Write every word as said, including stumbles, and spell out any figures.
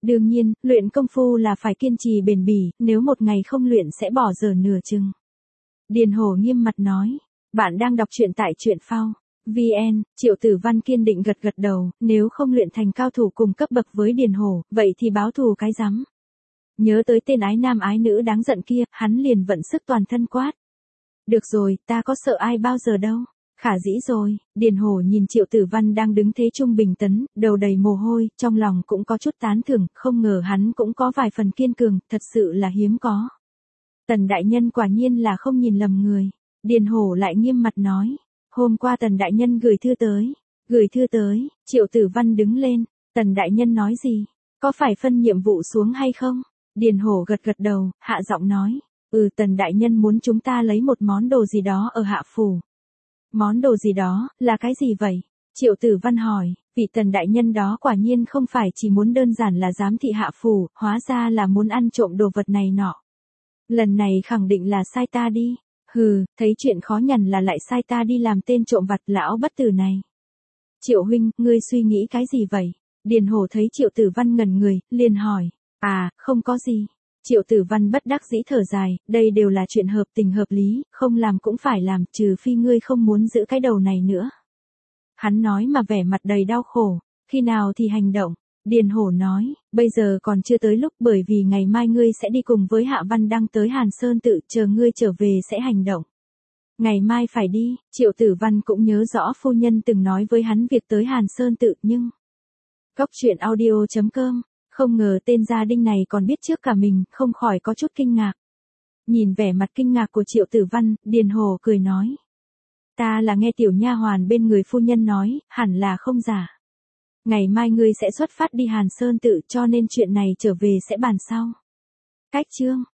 Đương nhiên, luyện công phu là phải kiên trì bền bỉ, nếu một ngày không luyện sẽ bỏ dở nửa chừng. Điền Hổ nghiêm mặt nói, bạn đang đọc truyện tại truyện phao vê en, Triệu Tử Văn kiên định gật gật đầu, nếu không luyện thành cao thủ cùng cấp bậc với Điền Hổ, vậy thì báo thù cái rắm. Nhớ tới tên ái nam ái nữ đáng giận kia, hắn liền vận sức toàn thân quát. Được rồi, ta có sợ ai bao giờ đâu. Khả dĩ rồi, Điền Hổ nhìn Triệu Tử Văn đang đứng thế trung bình tấn, đầu đầy mồ hôi, trong lòng cũng có chút tán thưởng, không ngờ hắn cũng có vài phần kiên cường, thật sự là hiếm có. Tần đại nhân quả nhiên là không nhìn lầm người. Điền Hổ lại nghiêm mặt nói, hôm qua Tần đại nhân gửi thư tới, gửi thư tới, Triệu Tử Văn đứng lên, Tần đại nhân nói gì, có phải phân nhiệm vụ xuống hay không? Điền Hổ gật gật đầu, hạ giọng nói, ừ Tần đại nhân muốn chúng ta lấy một món đồ gì đó ở Hạ Phủ. Món đồ gì đó, là cái gì vậy? Triệu Tử Văn hỏi, vị Tần đại nhân đó quả nhiên không phải chỉ muốn đơn giản là giám thị Hạ Phủ, hóa ra là muốn ăn trộm đồ vật này nọ. Lần này khẳng định là sai ta đi. Hừ, thấy chuyện khó nhằn là lại sai ta đi làm tên trộm vặt lão bất tử này. Triệu huynh, ngươi suy nghĩ cái gì vậy? Điền Hổ thấy Triệu Tử Văn ngẩn người, liền hỏi. À, không có gì. Triệu Tử Văn bất đắc dĩ thở dài, đây đều là chuyện hợp tình hợp lý, không làm cũng phải làm, trừ phi ngươi không muốn giữ cái đầu này nữa. Hắn nói mà vẻ mặt đầy đau khổ, khi nào thì hành động. Điền Hổ nói, bây giờ còn chưa tới lúc bởi vì ngày mai ngươi sẽ đi cùng với Hạ Văn Đăng tới Hàn Sơn Tự, chờ ngươi trở về sẽ hành động. Ngày mai phải đi, Triệu Tử Văn cũng nhớ rõ phu nhân từng nói với hắn việc tới Hàn Sơn Tự nhưng... Cốc truyện audio chấm com, không ngờ tên gia đinh này còn biết trước cả mình, không khỏi có chút kinh ngạc. Nhìn vẻ mặt kinh ngạc của Triệu Tử Văn, Điền Hổ cười nói. Ta là nghe tiểu nha hoàn bên người phu nhân nói, hẳn là không giả. Ngày mai ngươi sẽ xuất phát đi Hàn Sơn Tự cho nên chuyện này trở về sẽ bàn sau. Cách chương.